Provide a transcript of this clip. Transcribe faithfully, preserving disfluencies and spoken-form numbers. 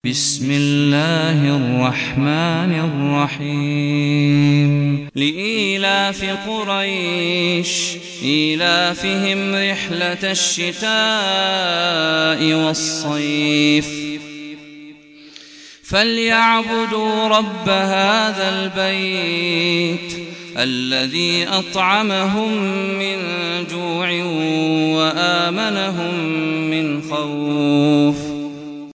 بسم الله الرحمن الرحيم لإيلاف قريش إيلافهم رحلة الشتاء والصيف فليعبدوا رب هذا البيت الذي أطعمهم من جوع وآمنهم من خوف